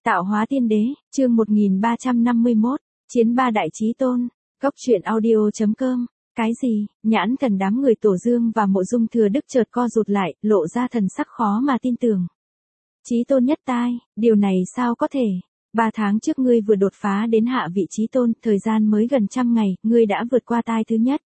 Tạo hóa tiên đế, chương 1351, chiến ba đại chí tôn, góc truyện audio.com. Cái gì? Nhãn thần đám người Tổ Dương và Mộ Dung Thừa Đức chợt co rụt lại, lộ ra thần sắc khó mà tin tưởng. Chí tôn nhất tai, điều này sao có thể? 3 tháng trước ngươi vừa đột phá đến hạ vị chí tôn, thời gian mới gần 100 ngày, ngươi đã vượt qua tai thứ nhất.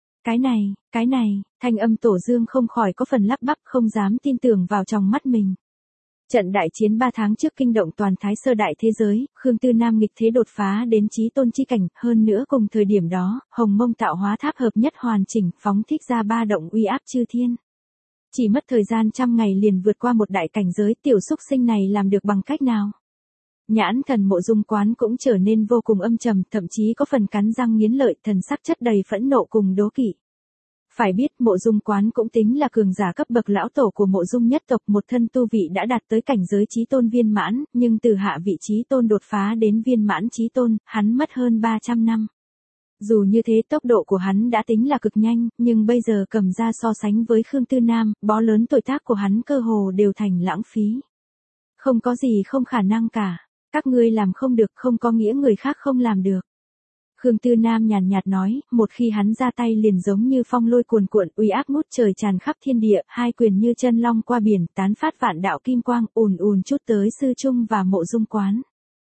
Cái này, thanh âm Tổ Dương không khỏi có phần lắp bắp, không dám tin tưởng vào trong mắt mình. Trận đại chiến 3 tháng trước kinh động toàn Thái Sơ đại thế giới, Khương Tư Nam nghịch thế đột phá đến chí tôn chi cảnh, hơn nữa cùng thời điểm đó, Hồng Mông tạo hóa tháp hợp nhất hoàn chỉnh, phóng thích ra ba động uy áp chư thiên. Chỉ mất thời gian 100 ngày liền vượt qua một đại cảnh giới, tiểu xúc sinh này làm được bằng cách nào? Nhãn thần Mộ Dung Quán cũng trở nên vô cùng âm trầm, thậm chí có phần cắn răng nghiến lợi, thần sắc chất đầy phẫn nộ cùng đố kỵ. Phải biết Mộ Dung Quán cũng tính là cường giả cấp bậc lão tổ của Mộ Dung nhất tộc, một thân tu vị đã đạt tới cảnh giới chí tôn viên mãn, nhưng từ hạ vị chí tôn đột phá đến viên mãn chí tôn, hắn mất hơn 300 năm. Dù như thế tốc độ của hắn đã tính là cực nhanh, nhưng bây giờ cầm ra so sánh với Khương Tư Nam, bó lớn tuổi tác của hắn cơ hồ đều thành lãng phí. Không có gì không khả năng cả, các ngươi làm không được không có nghĩa người khác không làm được. Khương Tư Nam nhàn nhạt nói, một khi hắn ra tay liền giống như phong lôi cuồn cuộn, uy áp ngút trời tràn khắp thiên địa, hai quyền như chân long qua biển, tán phát vạn đạo kim quang, ùn ùn chút tới Sư Trung và Mộ Dung Quán.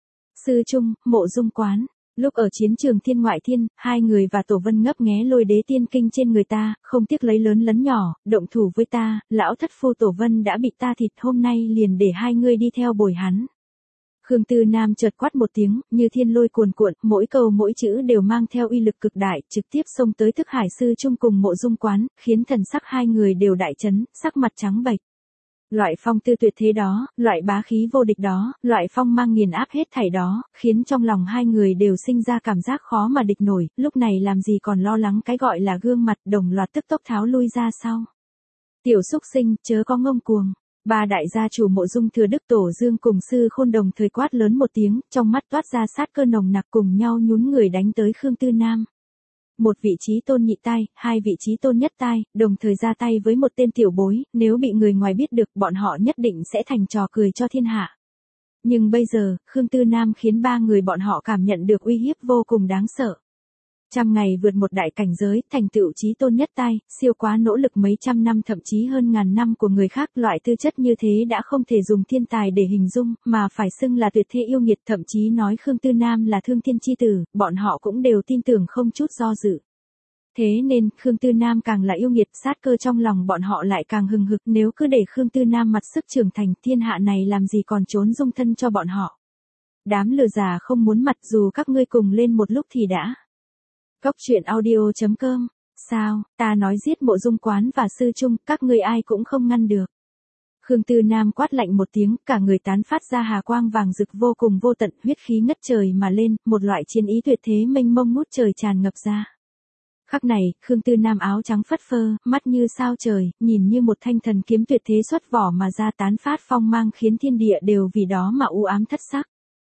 Sư Trung, Mộ Dung Quán, lúc ở chiến trường thiên ngoại thiên, hai người và Tổ Vân ngấp nghé lôi đế tiên kinh trên người ta, không tiếc lấy lớn lấn nhỏ, động thủ với ta, lão thất phu Tổ Vân đã bị ta thịt, hôm nay liền để hai ngươi đi theo bồi hắn. Khương Tư Nam chợt quát một tiếng, như thiên lôi cuồn cuộn, mỗi câu mỗi chữ đều mang theo uy lực cực đại, trực tiếp xông tới Thức Hải Sư Trung cùng Mộ Dung Quán, khiến thần sắc hai người đều đại chấn, sắc mặt trắng bệch. Loại phong tư tuyệt thế đó, loại bá khí vô địch đó, loại phong mang nghiền áp hết thảy đó, khiến trong lòng hai người đều sinh ra cảm giác khó mà địch nổi, lúc này làm gì còn lo lắng cái gọi là gương mặt, đồng loạt tức tốc tháo lui ra sau. Tiểu xúc sinh, chớ có ngông cuồng. Ba đại gia chủ Mộ Dung Thừa Đức Tổ Dương cùng Sư Khôn đồng thời quát lớn một tiếng, trong mắt toát ra sát cơ nồng nặc, cùng nhau nhún người đánh tới Khương Tư Nam. Một vị chí tôn nhị tai, hai vị chí tôn nhất tai, đồng thời ra tay với một tên tiểu bối, nếu bị người ngoài biết được, bọn họ nhất định sẽ thành trò cười cho thiên hạ. Nhưng bây giờ, Khương Tư Nam khiến ba người bọn họ cảm nhận được uy hiếp vô cùng đáng sợ. 100 ngày vượt một đại cảnh giới, thành tựu chí tôn nhất tai, siêu quá nỗ lực mấy trăm năm thậm chí hơn ngàn năm của người khác, loại tư chất như thế đã không thể dùng thiên tài để hình dung, mà phải xưng là tuyệt thế yêu nghiệt, thậm chí nói Khương Tư Nam là thương thiên chi tử, bọn họ cũng đều tin tưởng không chút do dự. Thế nên, Khương Tư Nam càng là yêu nghiệt, sát cơ trong lòng bọn họ lại càng hừng hực, nếu cứ để Khương Tư Nam mặt sức trưởng thành, thiên hạ này làm gì còn trốn dung thân cho bọn họ. Đám lừa già không muốn mặt, dù các ngươi cùng lên một lúc thì đã. Góc truyện audio.com, sao, ta nói giết Mộ Dung Quán và Sư Trung, các ngươi ai cũng không ngăn được. Khương Tư Nam quát lạnh một tiếng, cả người tán phát ra hà quang vàng rực vô cùng vô tận, huyết khí ngất trời mà lên, một loại chiến ý tuyệt thế mênh mông ngút trời tràn ngập ra. Khắc này, Khương Tư Nam áo trắng phất phơ, mắt như sao trời, nhìn như một thanh thần kiếm tuyệt thế xuất vỏ mà ra, tán phát phong mang khiến thiên địa đều vì đó mà u ám thất sắc.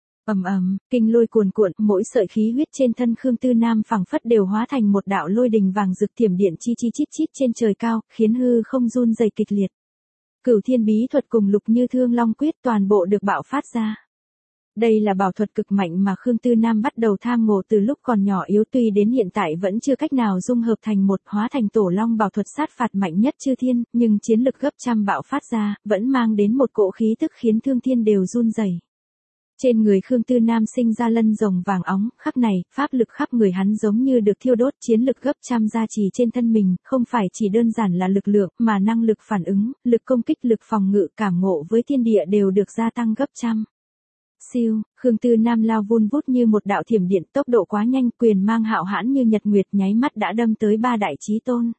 Kinh lôi cuồn cuộn, mỗi sợi khí huyết trên thân Khương Tư Nam phảng phất đều hóa thành một đạo lôi đình vàng rực, thiểm điện chi chi chít chít trên trời cao, khiến hư không run rẩy kịch liệt. Cửu thiên bí thuật cùng Lục Như Thương Long quyết toàn bộ được bạo phát ra. Đây là bảo thuật cực mạnh mà Khương Tư Nam bắt đầu tham ngộ từ lúc còn nhỏ yếu, tuy đến hiện tại vẫn chưa cách nào dung hợp thành một, hóa thành Tổ Long bảo thuật sát phạt mạnh nhất chư thiên, nhưng chiến lực gấp trăm bạo phát ra, vẫn mang đến một cỗ khí tức khiến thương thiên đều run rẩy. Trên người Khương Tư Nam sinh ra lân rồng vàng óng, khắc này, pháp lực khắp người hắn giống như được thiêu đốt, chiến lực gấp trăm gia trì trên thân mình, không phải chỉ đơn giản là lực lượng, mà năng lực phản ứng, lực công kích, lực phòng ngự, cảm ngộ với thiên địa đều được gia tăng gấp trăm. Siêu, Khương Tư Nam lao vun vút như một đạo thiểm điện, tốc độ quá nhanh, quyền mang hạo hãn như nhật nguyệt, nháy mắt đã đâm tới ba đại chí tôn.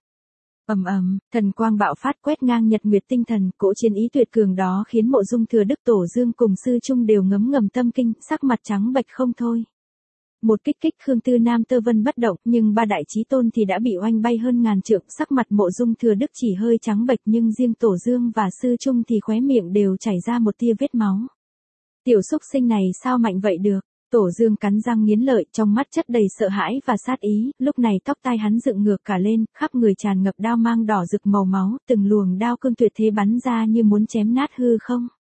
Thần quang bạo phát quét ngang nhật nguyệt tinh thần, cỗ chiến ý tuyệt cường đó khiến Mộ Dung Thừa Đức Tổ Dương cùng Sư Trung đều ngấm ngầm tâm kinh, sắc mặt trắng bệch không thôi. Một kích Khương Tư Nam tơ vân bất động, nhưng ba đại chí tôn thì đã bị oanh bay hơn ngàn trượng, sắc mặt Mộ Dung Thừa Đức chỉ hơi trắng bệch, nhưng riêng Tổ Dương và Sư Trung thì khóe miệng đều chảy ra một tia vết máu. Tiểu xúc sinh này sao mạnh vậy được? Tổ Dương cắn răng nghiến lợi, trong mắt chất đầy sợ hãi và sát ý, lúc này tóc tai hắn dựng ngược cả lên, khắp người tràn ngập đao mang đỏ rực màu máu, từng luồng đao cương tuyệt thế bắn ra như muốn chém nát hư không.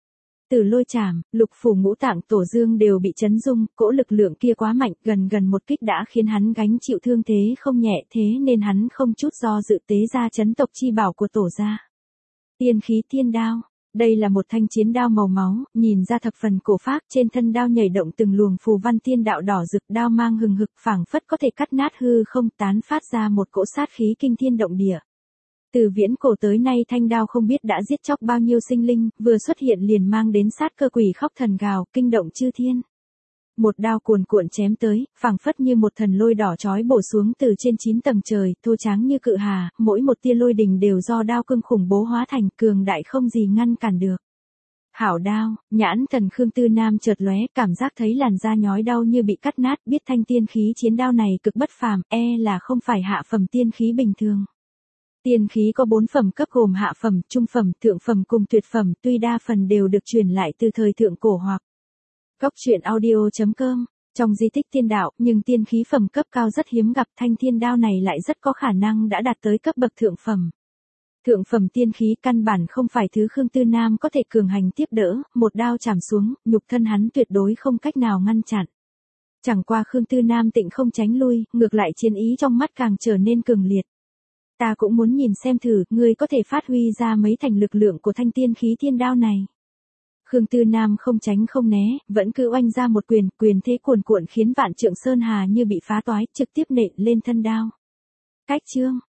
Từ lôi chảm, lục phủ ngũ tạng tổ dương đều bị chấn rung, cỗ lực lượng kia quá mạnh, gần một kích đã khiến hắn gánh chịu thương thế không nhẹ, thế nên hắn không chút do dự tế ra chấn tộc chi bảo của tổ gia. Tiên khí thiên đao. Đây là một thanh chiến đao màu máu, nhìn ra thập phần cổ phác, trên thân đao nhảy động từng luồng phù văn thiên đạo đỏ rực, đao mang hừng hực phảng phất có thể cắt nát hư không, tán phát ra một cỗ sát khí kinh thiên động địa. Từ viễn cổ tới nay thanh đao không biết đã giết chóc bao nhiêu sinh linh, vừa xuất hiện liền mang đến sát cơ quỷ khóc thần gào, kinh động chư thiên. Một đao cuồn cuộn chém tới, phảng phất như một thần lôi đỏ chói bổ xuống từ trên 9 tầng trời, thô tráng như cự hà, mỗi một tia lôi đình đều do đao cương khủng bố hóa thành, cường đại không gì ngăn cản được. Hảo đao, nhãn thần Khương Tư Nam chợt lóe, cảm giác thấy làn da nhói đau như bị cắt nát, biết thanh tiên khí chiến đao này cực bất phàm, là không phải hạ phẩm tiên khí bình thường. Tiên khí có 4 phẩm cấp gồm hạ phẩm, trung phẩm, thượng phẩm cùng tuyệt phẩm, tuy đa phần đều được truyền lại từ thời thượng cổ hoặc Góc truyện audio.com. Trong di tích tiên đạo, nhưng tiên khí phẩm cấp cao rất hiếm gặp, thanh thiên đao này lại rất có khả năng đã đạt tới cấp bậc thượng phẩm. Thượng phẩm tiên khí căn bản không phải thứ Khương Tư Nam có thể cường hành tiếp đỡ, một đao chảm xuống, nhục thân hắn tuyệt đối không cách nào ngăn chặn. Chẳng qua Khương Tư Nam tịnh không tránh lui, ngược lại chiến ý trong mắt càng trở nên cường liệt. Ta cũng muốn nhìn xem thử, ngươi có thể phát huy ra mấy thành lực lượng của thanh tiên khí thiên đao này. Khương Tư Nam không tránh không né, vẫn cứ oanh ra một quyền thế cuồn cuộn khiến vạn trượng sơn hà như bị phá toái, trực tiếp nện lên thân đao. Cách chương,